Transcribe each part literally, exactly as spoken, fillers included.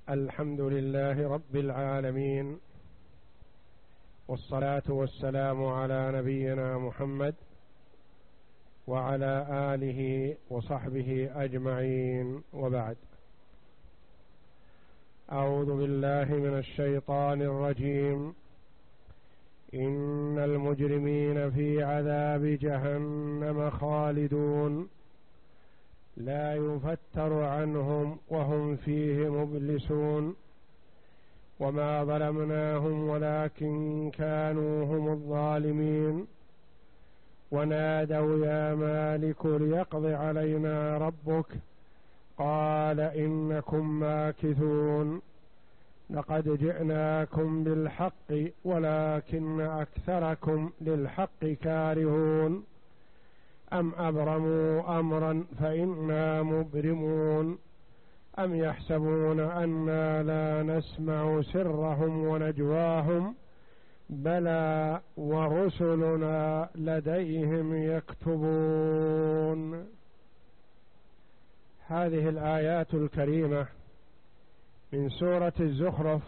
الحمد لله رب العالمين، والصلاة والسلام على نبينا محمد وعلى آله وصحبه أجمعين، وبعد. أعوذ بالله من الشيطان الرجيم. إن المجرمين في عذاب جهنم خالدون لا يفتر عنهم وهم فيه مبلسون. وما ظلمناهم ولكن كانوا هم الظالمين. ونادوا يا مالك ليقض علينا ربك قال إنكم ماكثون. لقد جئناكم بالحق ولكن أكثركم للحق كارهون. أم أبرموا أمرا فإنا مبرمون. أم يحسبون أنا لا نسمع سرهم ونجواهم بلى ورسلنا لديهم يكتبون. هذه الآيات الكريمة من سورة الزخرف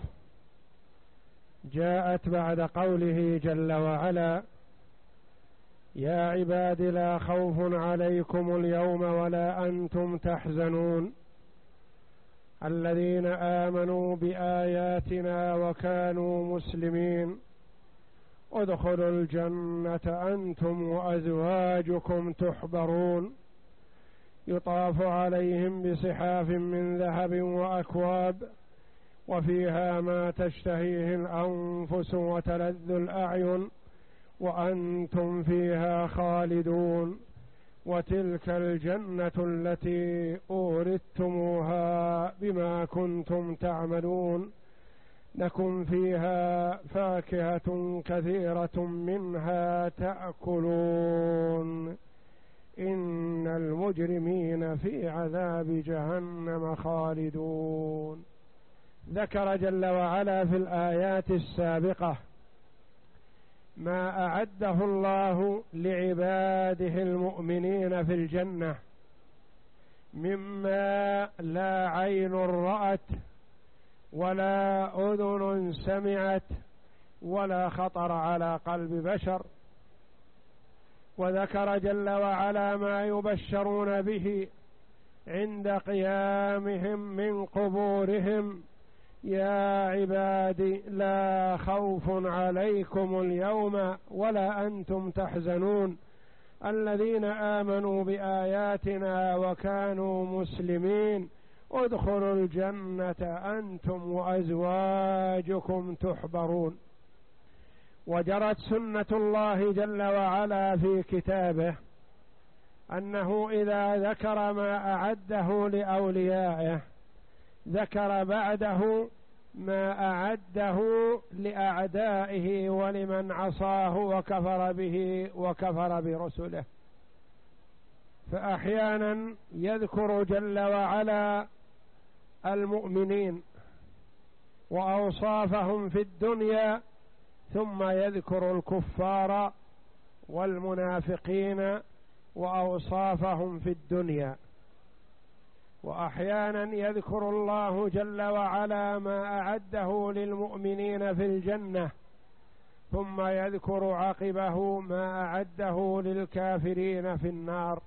جاءت بعد قوله جل وعلا: يا عباد لا خوف عليكم اليوم ولا أنتم تحزنون الذين آمنوا بآياتنا وكانوا مسلمين ادخلوا الجنة أنتم وأزواجكم تحبرون يطاف عليهم بصحاف من ذهب وأكواب وفيها ما تشتهيه الأنفس وتلذ الأعين وأنتم فيها خالدون وتلك الجنة التي أورثتموها بما كنتم تعملون لكم فيها فاكهة كثيرة منها تأكلون إن المجرمين في عذاب جهنم خالدون. ذكر جل وعلا في الآيات السابقة ما أعده الله لعباده المؤمنين في الجنة مما لا عين رأت ولا أذن سمعت ولا خطر على قلب بشر. وذكر جل وعلا ما يبشرون به عند قيامهم من قبورهم: يا عبادي لا خوف عليكم اليوم ولا أنتم تحزنون الذين آمنوا بآياتنا وكانوا مسلمين ادخلوا الجنة أنتم وأزواجكم تحبرون. وجرت سنة الله جل وعلا في كتابه أنه إذا ذكر ما أعده لأوليائه ذكر بعده ما أعده لأعدائه ولمن عصاه وكفر به وكفر برسله. فأحيانا يذكر جل وعلا المؤمنين وأوصافهم في الدنيا ثم يذكر الكفار والمنافقين وأوصافهم في الدنيا. وأحيانا يذكر الله جل وعلا ما أعده للمؤمنين في الجنة ثم يذكر عقبه ما أعده للكافرين في النار،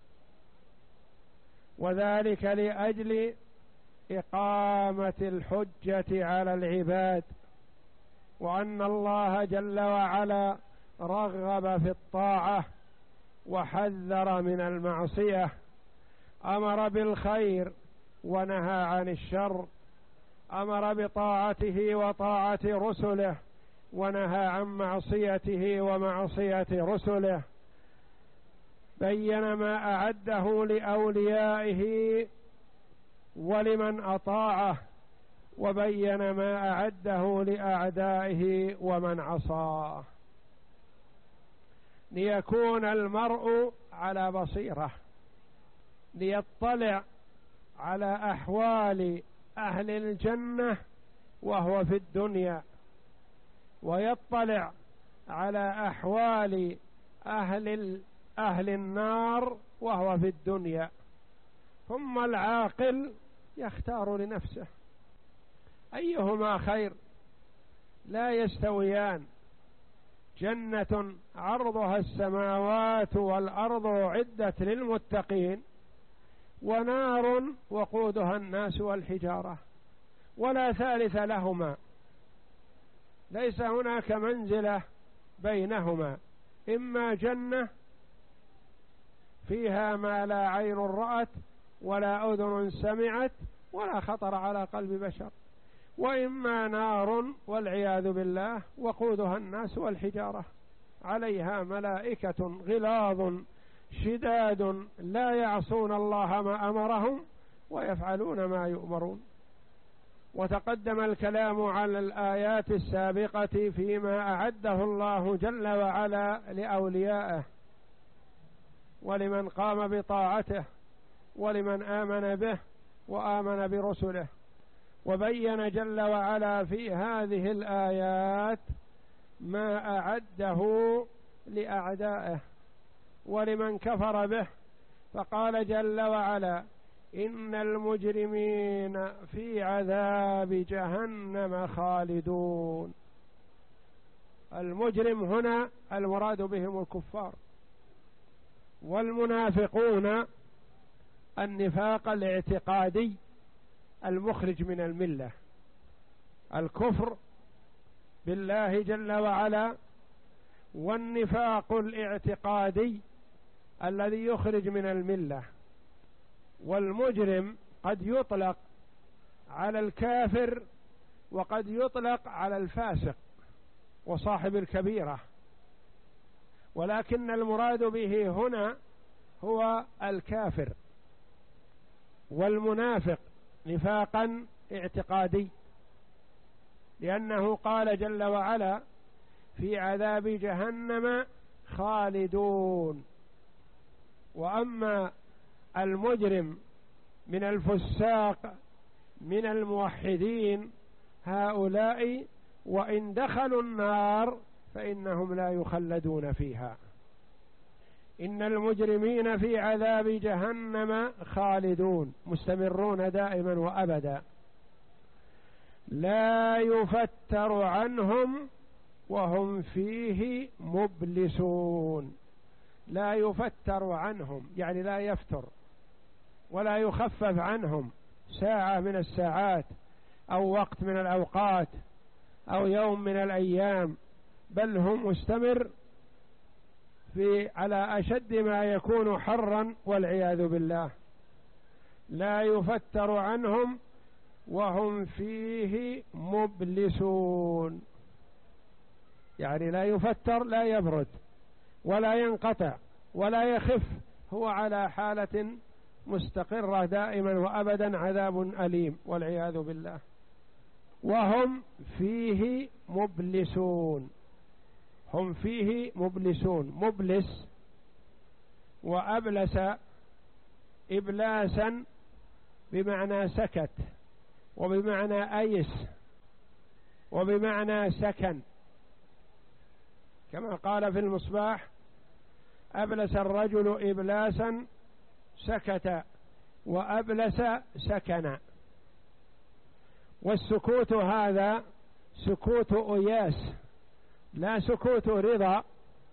وذلك لأجل إقامة الحجة على العباد، وأن الله جل وعلا رغب في الطاعة وحذر من المعصية، أمر بالخير ونهى عن الشر، أمر بطاعته وطاعة رسله ونهى عن معصيته ومعصية رسله، بين ما أعده لأوليائه ولمن أطاعه، وبين ما أعده لأعدائه ومن عصاه، ليكون المرء على بصيرة، ليطلع على أحوال أهل الجنة وهو في الدنيا، ويطلع على أحوال أهل أهل النار وهو في الدنيا. ثم العاقل يختار لنفسه أيهما خير؟ لا يستويان. جنة عرضها السماوات والأرض أعدت للمتقين، ونار وقودها الناس والحجارة، ولا ثالث لهما، ليس هناك منزلة بينهما، إما جنة فيها ما لا عين رأت ولا أذن سمعت ولا خطر على قلب بشر، وإما نار والعياذ بالله وقودها الناس والحجارة، عليها ملائكة غلاظ شداد لا يعصون الله ما أمرهم ويفعلون ما يؤمرون. وتقدم الكلام على الآيات السابقة فيما أعده الله جل وعلا لأوليائه ولمن قام بطاعته ولمن آمن به وآمن برسله، وبين جل وعلا في هذه الآيات ما أعده لأعدائه ولمن كفر به، فقال جل وعلا: إن المجرمين في عذاب جهنم خالدون. المجرم هنا المراد بهم الكفار، والمنافقون النفاق الاعتقادي المخرج من الملة، الكفر بالله جل وعلا، والنفاق الاعتقادي الذي يخرج من الملة. والمجرم قد يطلق على الكافر وقد يطلق على الفاسق وصاحب الكبيرة، ولكن المراد به هنا هو الكافر والمنافق نفاقا اعتقادي، لأنه قال جل وعلا: في عذاب جهنم خالدون. وأما المجرم من الفساق من الموحدين هؤلاء وإن دخلوا النار فإنهم لا يخلدون فيها. إن المجرمين في عذاب جهنم خالدون، مستمرون دائما وأبدا، لا يفتر عنهم وهم فيه مبلسون. لا يفتر عنهم يعني لا يفتر ولا يخفف عنهم ساعة من الساعات أو وقت من الأوقات أو يوم من الأيام، بل هم مستمر في على أشد ما يكون حرا والعياذ بالله. لا يفتر عنهم وهم فيه مبلسون، يعني لا يفتر، لا يبرد ولا ينقطع ولا يخف، هو على حالة مستقرة دائما وأبدا، عذاب أليم والعياذ بالله. وهم فيه مبلسون، هم فيه مبلسون، مبلس وأبلس إبلاسا بمعنى سكت وبمعنى أيس وبمعنى سكن، كما قال في المصباح: أبلس الرجل إبلاسا سكت وأبلس سكنا. والسكوت هذا سكوت أياس لا سكوت رضا،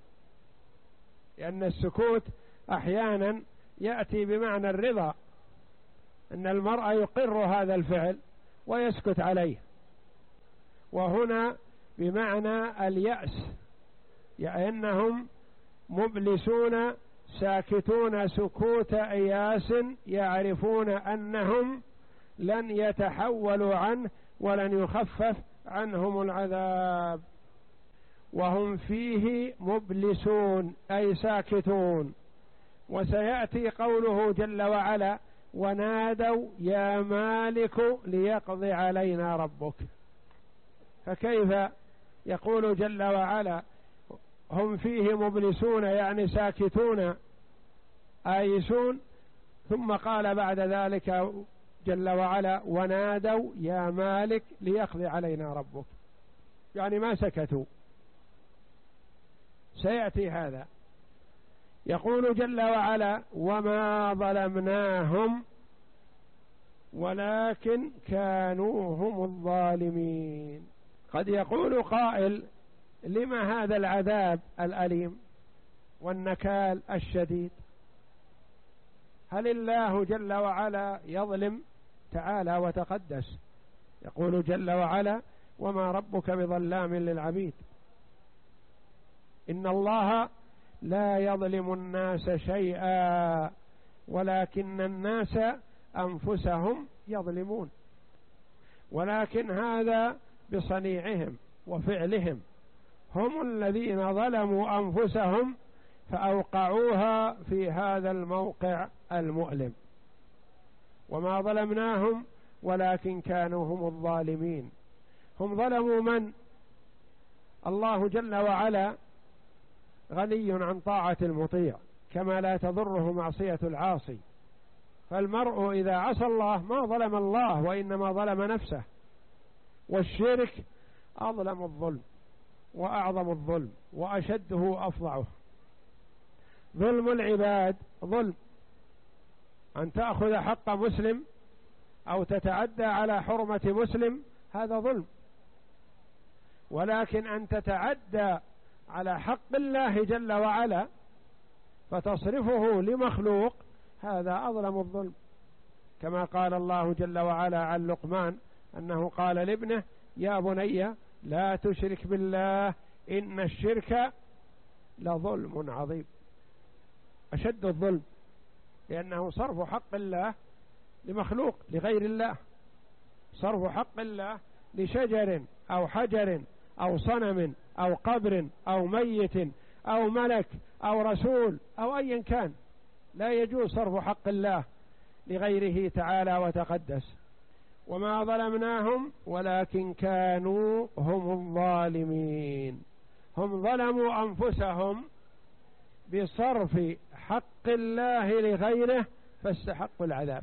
لأن السكوت أحيانا يأتي بمعنى الرضا، أن المرء يقر هذا الفعل ويسكت عليه، وهنا بمعنى اليأس، يعني أنهم مبلسون ساكتون سكوت إياس، يعرفون أنهم لن يتحولوا عنه ولن يخفف عنهم العذاب. وهم فيه مبلسون أي ساكتون. وسيأتي قوله جل وعلا: ونادوا يا مالك ليقضي علينا ربك. فكيف يقول جل وعلا هم فيه مبلسون يعني ساكتون آيسون، ثم قال بعد ذلك جل وعلا: ونادوا يا مالك ليقضي علينا ربك، يعني ما سكتوا. سيأتي هذا. يقول جل وعلا: وما ظلمناهم ولكن كانوا هم الظالمين. قد يقول قائل: لما هذا العذاب الأليم والنكال الشديد؟ هل الله جل وعلا يظلم؟ تعالى وتقدس. يقول جل وعلا: وما ربك بظلام للعبيد. إن الله لا يظلم الناس شيئا ولكن الناس أنفسهم يظلمون، ولكن هذا بصنيعهم وفعلهم، هم الذين ظلموا أنفسهم فأوقعوها في هذا الموقع المؤلم. وما ظلمناهم ولكن كانوا هم الظالمين. هم ظلموا من؟ الله جل وعلا غني عن طاعة المطيع، كما لا تضره معصية العاصي. فالمرء إذا عصى الله ما ظلم الله، وإنما ظلم نفسه. والشرك أظلم الظلم وأعظم الظلم وأشده أفظعه. ظلم العباد ظلم، أن تأخذ حق مسلم أو تتعدى على حرمة مسلم هذا ظلم، ولكن أن تتعدى على حق الله جل وعلا فتصرفه لمخلوق هذا أظلم الظلم. كما قال الله جل وعلا عن لقمان أنه قال لابنه: يا بني لا تشرك بالله إن الشرك لظلم عظيم. أشد الظلم، لأنه صرف حق الله لمخلوق لغير الله، صرف حق الله لشجر أو حجر أو صنم أو قبر أو ميت أو ملك أو رسول أو أيا كان، لا يجوز صرف حق الله لغيره تعالى وتقدس. وما ظلمناهم ولكن كانوا هم الظالمين. هم ظلموا أنفسهم بصرف حق الله لغيره فاستحقوا العذاب.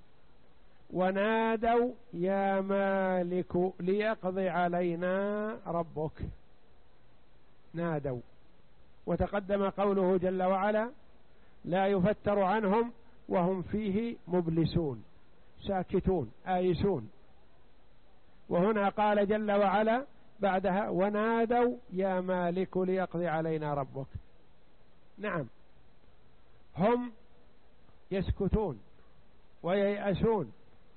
ونادوا يا مالك ليقضي علينا ربك. نادوا، وتقدم قوله جل وعلا: لا يفتر عنهم وهم فيه مبلسون، ساكتون آيسون. وهنا قال جل وعلا بعدها: ونادوا يا مالك ليقضي علينا ربك. نعم، هم يسكتون وييأسون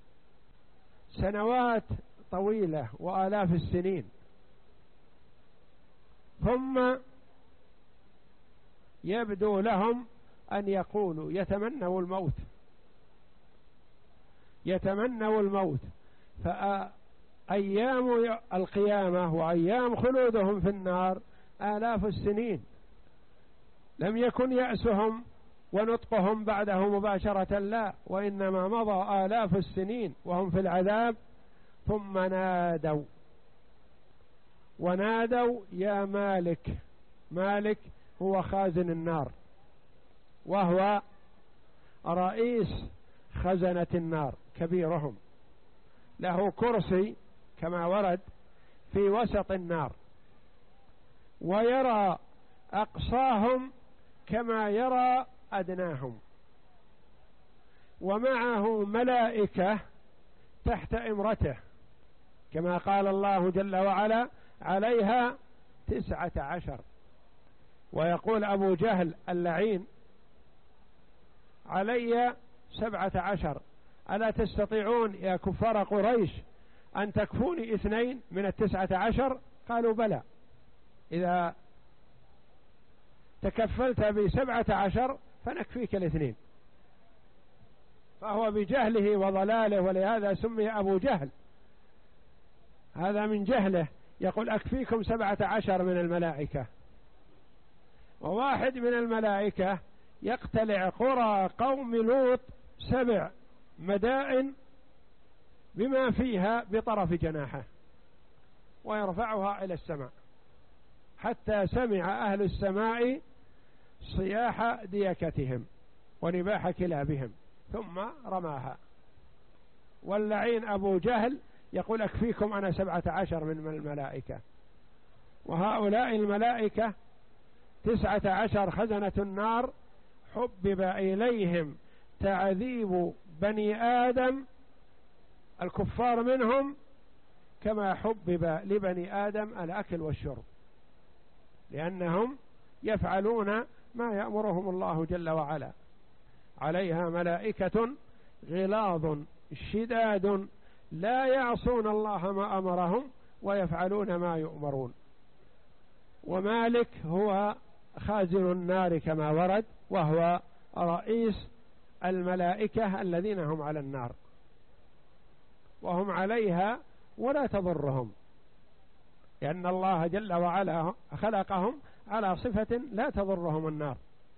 سنوات طويلة وآلاف السنين، ثم يبدو لهم أن يقولوا يتمنوا الموت يتمنوا الموت فأيام القيامة وأيام خلودهم في النار آلاف السنين. لم يكن يأسهم ونطقهم بعده مباشرة، لا، وإنما مضى آلاف السنين وهم في العذاب. ثم نادوا، ونادوا يا مالك. مالك هو خازن النار، وهو رئيس خزنة النار كبيرهم، له كرسي كما ورد في وسط النار، ويرى أقصاهم كما يرى أدناهم، ومعه ملائكة تحت إمرته، كما قال الله جل وعلا: عليها تسعة عشر. ويقول أبو جهل اللعين: علي سبعة عشر، ألا تستطيعون يا كفار قريش أن تكفوني اثنين من التسعة عشر؟ قالوا: بلى، إذا تكفلت بسبعة عشر فنكفيك الاثنين. فهو بجهله وضلاله، ولهذا سمي أبو جهل، هذا من جهله، يقول أكفيكم سبعة عشر من الملائكة. وواحد من الملائكة يقتلع قرى قوم لوط سبع مدائن بما فيها بطرف جناحه ويرفعها إلى السماء، حتى سمع أهل السماء صياح ديكتهم ونباح كلابهم ثم رماها. واللعين أبو جهل يقول أكفيكم أنا سبعة عشر من الملائكة. وهؤلاء الملائكة تسعة عشر خزنة النار حبب إليهم تعذيب بني آدم الكفار منهم كما حبب لبني آدم الأكل والشرب، لأنهم يفعلون ما يأمرهم الله جل وعلا. عليها ملائكة غلاظ شداد لا يعصون الله ما أمرهم ويفعلون ما يؤمرون. ومالك هو خازن النار كما ورد، وهو رئيس الملائكة الذين هم على النار، وهم عليها ولا تضرهم، لأن الله جل وعلا خلقهم على صفة لا تضرهم النار.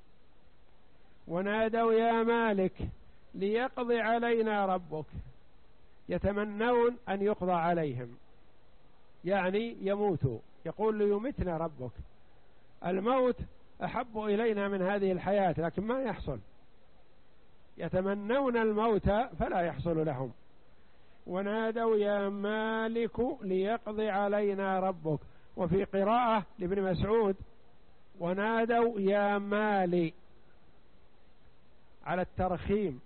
ونادوا يا مالك ليقضي علينا ربك، يتمنون أن يقضى عليهم، يعني يموتوا، يقول ليمتنا ربك. الموت أحب إلينا من هذه الحياة لكن ما يحصل، يتمنون الموت فلا يحصل لهم. ونادوا يا مالك ليقضي علينا ربك. وفي قراءة لابن مسعود ونادوا يا مالي على الترخيم.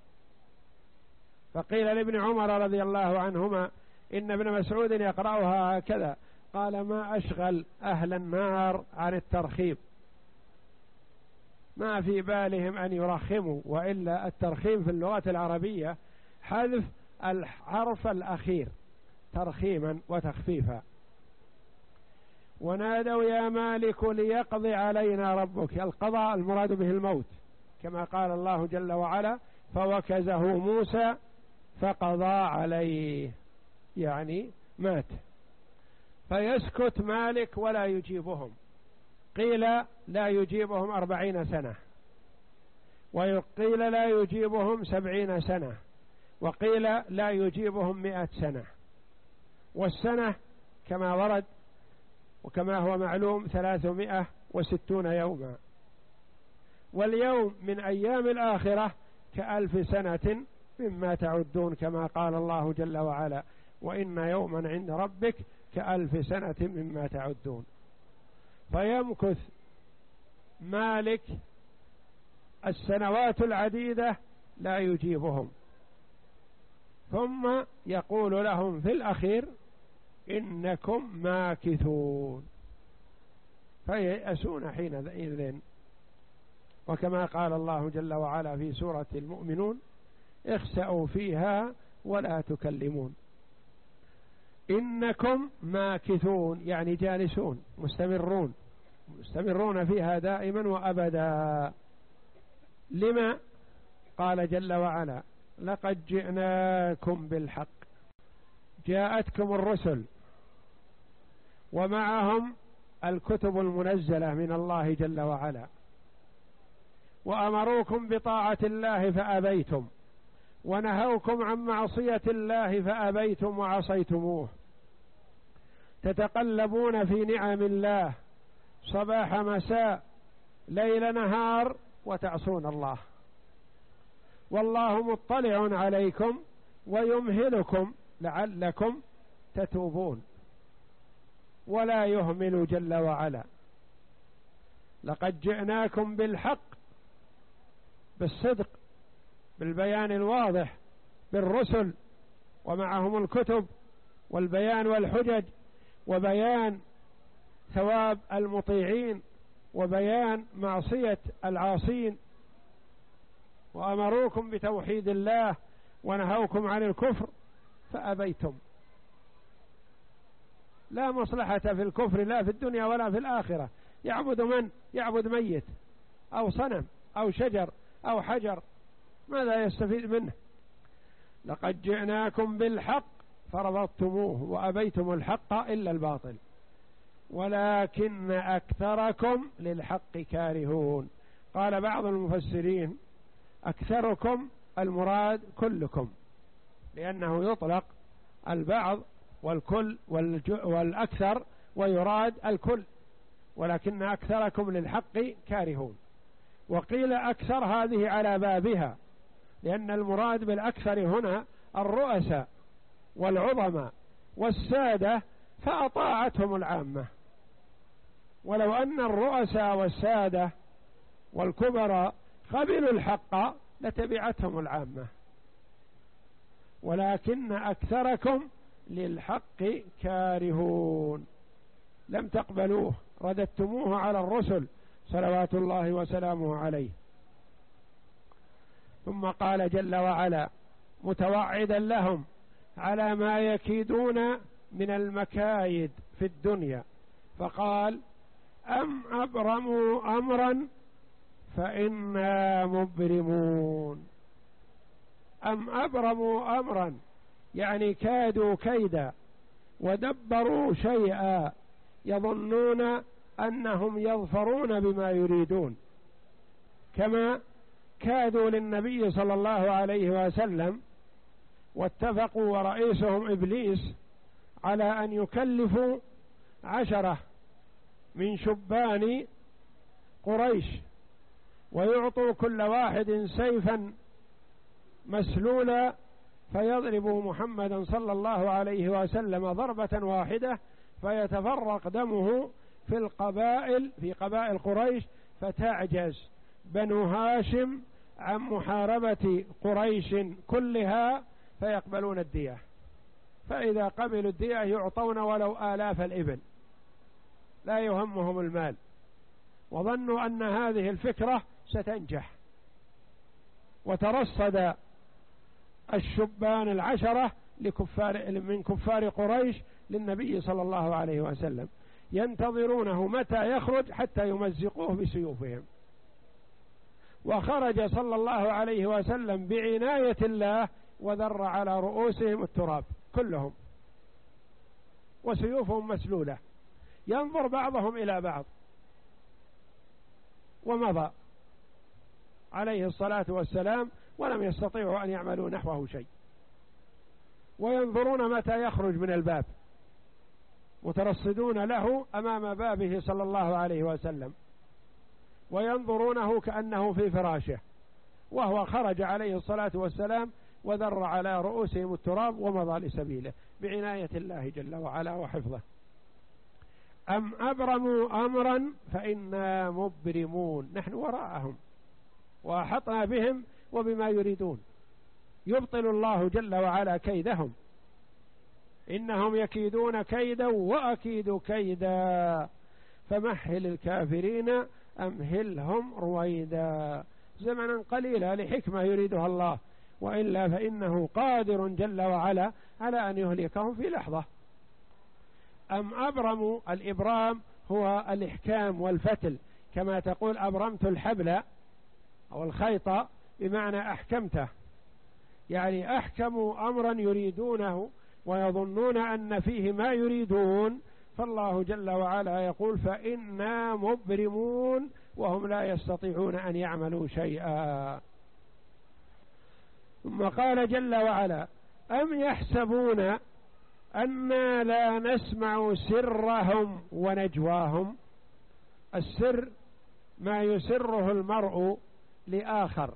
فقيل لابن عمر رضي الله عنهما إن ابن مسعود يقرأها هكذا، قال ما أشغل أهل النار عن الترخيم، ما في بالهم أن يرخموا، وإلا الترخيم في اللغة العربية حذف الحرف الأخير ترخيما وتخفيفا. ونادوا يا مالك ليقضي علينا ربك، القضاء المراد به الموت، كما قال الله جل وعلا فوكزه موسى فقضى عليه، يعني مات. فيسكت مالك ولا يجيبهم. قيل لا يجيبهم أربعين سنة، وقيل لا يجيبهم سبعين سنة، وقيل لا يجيبهم مئة سنة. والسنة كما ورد وكما هو معلوم ثلاثمائة وستون يوما. واليوم من أيام الآخرة كألف سنة مما تعدون، كما قال الله جل وعلا وإن يوما عند ربك كألف سنة مما تعدون. فيمكث مالك السنوات العديدة لا يجيبهم، ثم يقول لهم في الأخير إنكم ماكثون، فييأسون حينئذ. وكما قال الله جل وعلا في سورة المؤمنون اخسأوا فيها ولا تكلمون. إنكم ماكثون يعني جالسون مستمرون مستمرون فيها دائما وأبدا. لما؟ قال جل وعلا لقد جئناكم بالحق، جاءتكم الرسل ومعهم الكتب المنزلة من الله جل وعلا، وأمروكم بطاعة الله فأبيتم، ونهوكم عن معصية الله فأبيتم وعصيتموه، تتقلبون في نعم الله صباح مساء ليل نهار وتعصون الله، والله مطلع عليكم ويمهلكم لعلكم تتوبون، ولا يهمل جل وعلا. لقد جئناكم بالحق، بالصدق، بالبيان الواضح، بالرسل ومعهم الكتب والبيان والحجج، وبيان ثواب المطيعين وبيان معصية العاصين، وأمروكم بتوحيد الله ونهوكم عن الكفر فأبيتم. لا مصلحة في الكفر لا في الدنيا ولا في الآخرة. يعبد من؟ يعبد ميت أو صنم أو شجر أو حجر، ماذا يستفيد منه؟ لقد جئناكم بالحق فرفضتموه وأبيتم الحق إلا الباطل ولكن أكثركم للحق كارهون. قال بعض المفسرين أكثركم المراد كلكم، لأنه يطلق البعض والكل والأكثر ويراد الكل، ولكن أكثركم للحق كارهون. وقيل أكثر هذه على بابها، لأن المراد بالأكثر هنا الرؤساء والعظماء والسادة، فأطاعتهم العامة. ولو أن الرؤساء والسادة والكبراء قبلوا الحق لتبعتهم العامة. ولكن أكثركم للحق كارهون، لم تقبلوه، رددتموه على الرسل صلوات الله وسلامه عليه. ثم قال جل وعلا متوعدا لهم على ما يكيدون من المكايد في الدنيا، فقال أم أبرموا أمرا فإنا مبرمون. أم أبرموا أمرا يعني كادوا كيدا ودبروا شيئا، يظنون أنهم يظفرون بما يريدون، كما كادوا للنبي صلى الله عليه وسلم واتفقوا ورئيسهم إبليس على أن يكلفوا عشرة من شبان قريش ويعطوا كل واحد سيفا مسلولا فيضرب محمدا صلى الله عليه وسلم ضربة واحدة فيتفرق دمه في القبائل في قبائل قريش، فتعجز بنو هاشم عن محاربة قريش كلها فيقبلون الدية، فإذا قبلوا الدية يعطون ولو آلاف الإبل، لا يهمهم المال، وظنوا أن هذه الفكرة ستنجح. وترصد الشبان العشرة لكفار من كفار قريش للنبي صلى الله عليه وسلم ينتظرونه متى يخرج حتى يمزقوه بسيوفهم، وخرج صلى الله عليه وسلم بعناية الله وذر على رؤوسهم التراب كلهم وسيوفهم مسلولة، ينظر بعضهم إلى بعض، ومضى عليه الصلاة والسلام ولم يستطيعوا أن يعملوا نحوه شيء، وينظرون متى يخرج من الباب، مترصدون له أمام بابه صلى الله عليه وسلم، وينظرونه كأنه في فراشه، وهو خرج عليه الصلاة والسلام وذر على رؤوسهم التراب ومضى لسبيله بعناية الله جل وعلا وحفظه. أم أبرموا أمرا فإنا مبرمون، نحن وراءهم وأحطنا بهم وبما يريدون، يبطل الله جل وعلا كيدهم، إنهم يكيدون كيدا وأكيد كيدا فمهل الكافرين أمهلهم رويدا، زمنا قليلا لحكمة يريدها الله، وإلا فإنه قادر جل وعلا على أن يهلكهم في لحظة. أم أبرموا، الإبرام هو الإحكام والفتل، كما تقول أبرمت الحبل أو الخيط بمعنى أحكمته، يعني أحكموا أمرا يريدونه ويظنون أن فيه ما يريدون، فالله جل وعلا يقول فإنا مبرمون وهم لا يستطيعون أن يعملوا شيئا. ثم قال جل وعلا أم يحسبون أنا لا نسمع سرهم ونجواهم. السر ما يسره المرء لآخر،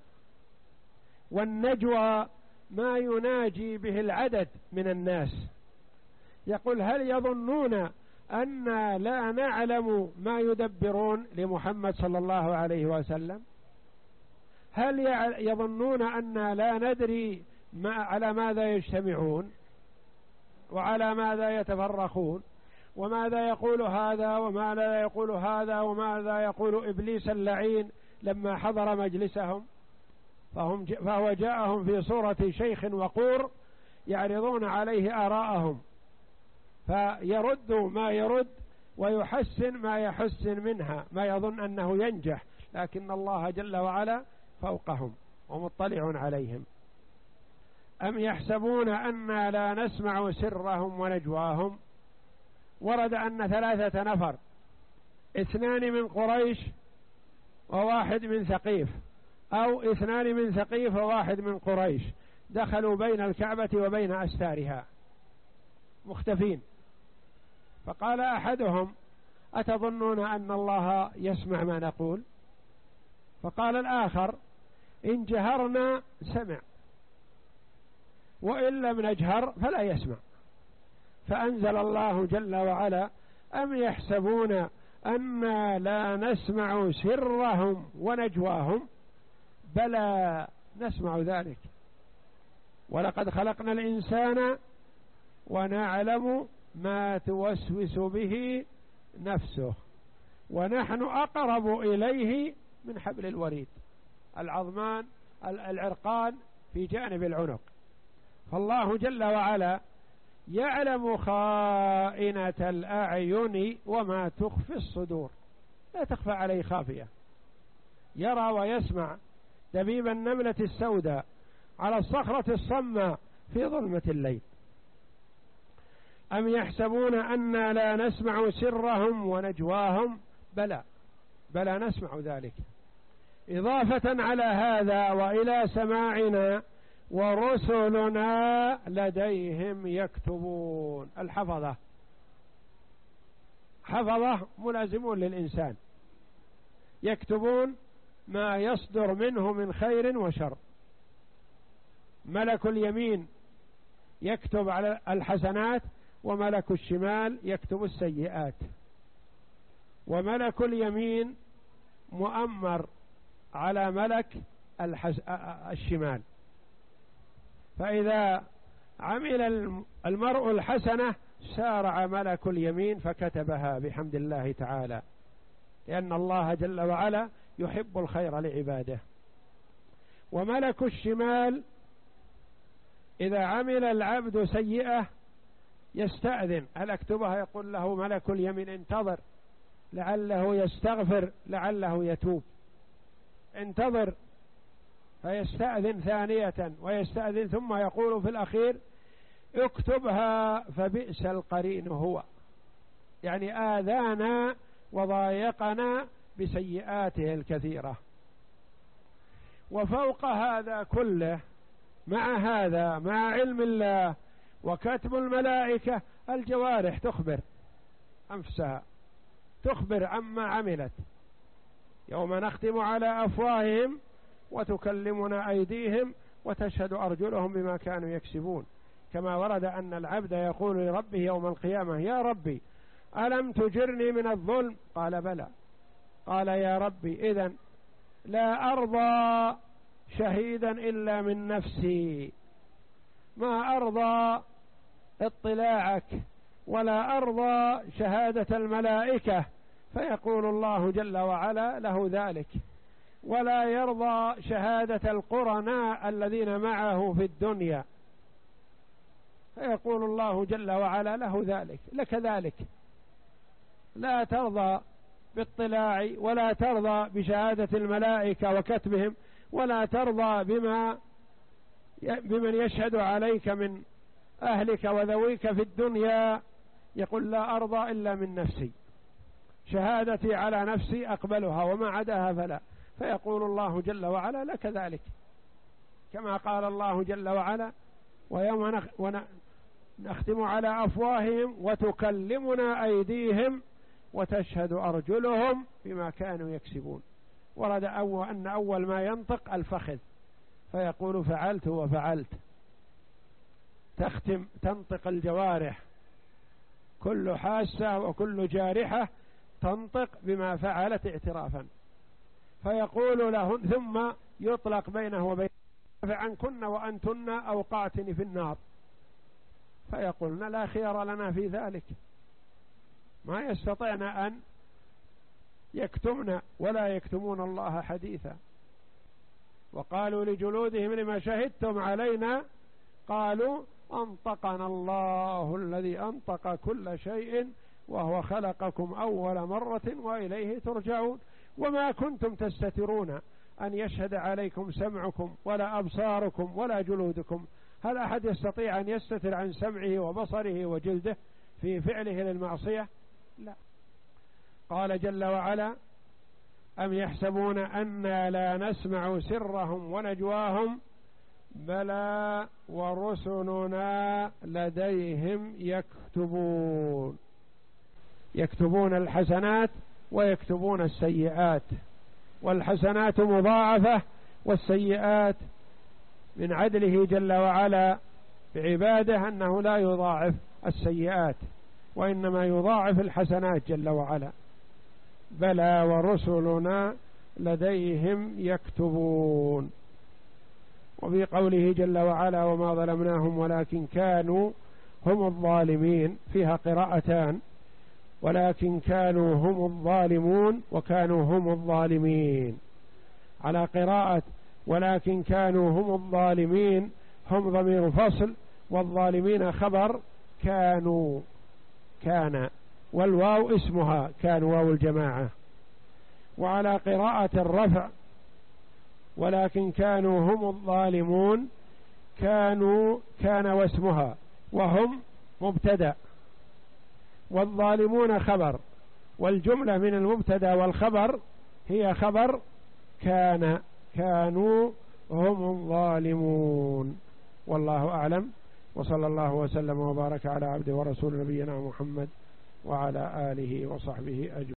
والنجوى ما يناجي به العدد من الناس. يقول هل يظنون أن لا نعلم ما يدبرون لمحمد صلى الله عليه وسلم؟ هل يظنون أن لا ندري ما على ماذا يجتمعون وعلى ماذا يتفرقون، وماذا يقول هذا وماذا يقول هذا وماذا يقول إبليس اللعين لما حضر مجلسهم؟ فهم فهو جاءهم في صورة شيخ وقور يعرضون عليه آراءهم، فيرد ما يرد ويحسن ما يحسن منها، ما يظن أنه ينجح، لكن الله جل وعلا فوقهم ومطلع عليهم. أم يحسبون أنا لا نسمع سرهم ونجواهم. ورد أن ثلاثة نفر، اثنان من قريش وواحد من ثقيف، أو اثنان من ثقيف وواحد من قريش، دخلوا بين الكعبة وبين أستارها مختفين، فقال أحدهم أتظنون أن الله يسمع ما نقول؟ فقال الآخر إن جهرنا سمع وإن لم نجهر فلا يسمع. فأنزل الله جل وعلا أم يحسبون أنا لا نسمع سرهم ونجواهم بلى نسمع ذلك، ولقد خلقنا الإنسان ونعلم ما توسوس به نفسه ونحن أقرب إليه من حبل الوريد. العظمان العرقان في جانب العنق. فالله جل وعلا يعلم خائنة الأعين وما تخفي الصدور، لا تخفى عليه خافية. يرى ويسمع دبيب النملة السوداء على الصخرة الصماء في ظلمة الليل. أم يحسبون أنا لا نسمع سرهم ونجواهم؟ بلى بلى نسمع ذلك. إضافة على هذا وإلى سماعنا ورسلنا لديهم يكتبون. الحفظة حفظة ملازمون للإنسان، يكتبون ما يصدر منه من خير وشر. ملك اليمين يكتب على الحسنات وملك الشمال يكتب السيئات، وملك اليمين مؤمر على ملك الحس... الشمال. فإذا عمل المرء الحسنة سارع ملك اليمين فكتبها بحمد الله تعالى، لأن الله جل وعلا يحب الخير لعباده. وملك الشمال إذا عمل العبد سيئة يستأذن، هل أكتبها؟ يقول له ملك اليمين انتظر لعله يستغفر لعله يتوب، انتظر. فيستأذن ثانية ويستأذن، ثم يقول في الأخير اكتبها فبئس القرين هو، يعني آذانا وضايقنا بسيئاته الكثيرة. وفوق هذا كله، مع هذا مع علم الله وكتب الملائكة، الجوارح تخبر أنفسها، تخبر عما عملت. يوم نختم على أفواههم وتكلمنا أيديهم وتشهد أرجلهم بما كانوا يكسبون، كما ورد أن العبد يقول لربه يوم القيامة يا ربي ألم تجرني من الظلم؟ قال بلى. قال يا ربي إذن لا أرضى شهيدا إلا من نفسي، ما أرضى اطلاعك ولا أرضى شهادة الملائكة. فيقول الله جل وعلا له ذلك، ولا يرضى شهادة القرناء الذين معه في الدنيا. فيقول الله جل وعلا له ذلك، لك ذلك، لا ترضى باطلاع ولا ترضى بشهادة الملائكة وكتبهم، ولا ترضى بما بمن يشهد عليك من أهلك وذويك في الدنيا. يقول لا أرضى إلا من نفسي، شهادتي على نفسي أقبلها وما عداها فلا. فيقول الله جل وعلا لك ذلك، كما قال الله جل وعلا ويوم نختم على أفواههم وتكلمنا أيديهم وتشهد أرجلهم بما كانوا يكسبون. ورد أول أن أول ما ينطق الفخذ، فيقول فعلت وفعلت. تختم تنطق الجوارح، كل حاسة وكل جارحة تنطق بما فعلت اعترافا. فيقول لهن ثم يطلق بينه وبين فعنكن وأنتن أوقعتني في النار، فيقولن لا خير لنا في ذلك، ما يستطيعن أن يكتمن ولا يكتمون الله حديثا. وقالوا لجلودهم لما شهدتم علينا؟ قالوا أنطقنا الله الذي أنطق كل شيء وهو خلقكم أول مرة وإليه ترجعون. وما كنتم تستترون أن يشهد عليكم سمعكم ولا أبصاركم ولا جلودكم. هل أحد يستطيع أن يستتر عن سمعه وبصره وجلده في فعله للمعصية؟ لا. قال جل وعلا أم يحسبون أنا لا نسمع سرهم ونجواهم؟ بلى ورسلنا لديهم يكتبون. يكتبون الحسنات ويكتبون السيئات، والحسنات مضاعفة والسيئات من عدله جل وعلا بعباده أنه لا يضاعف السيئات وإنما يضاعف الحسنات جل وعلا. بلى ورسلنا لديهم يكتبون. وفي قوله جل وعلا وما ظلمناهم ولكن كانوا هم الظالمين فيها قراءتان، ولكن كانوا هم الظالمون وكانوا هم الظالمين. على قراءة ولكن كانوا هم الظالمين هم ضمير فصل، والظالمين خبر كانوا كان، والواو اسمها كان واو الجماعة. وعلى قراءة الرفع ولكن كانوا هم الظالمون كانوا كان واسمها وهم مبتدأ والظالمون خبر، والجملة من المبتدأ والخبر هي خبر كان، كانوا هم الظالمون. والله أعلم، وصلى الله وسلم وبارك على عبده ورسول نبينا محمد وعلى آله وصحبه أجمعين.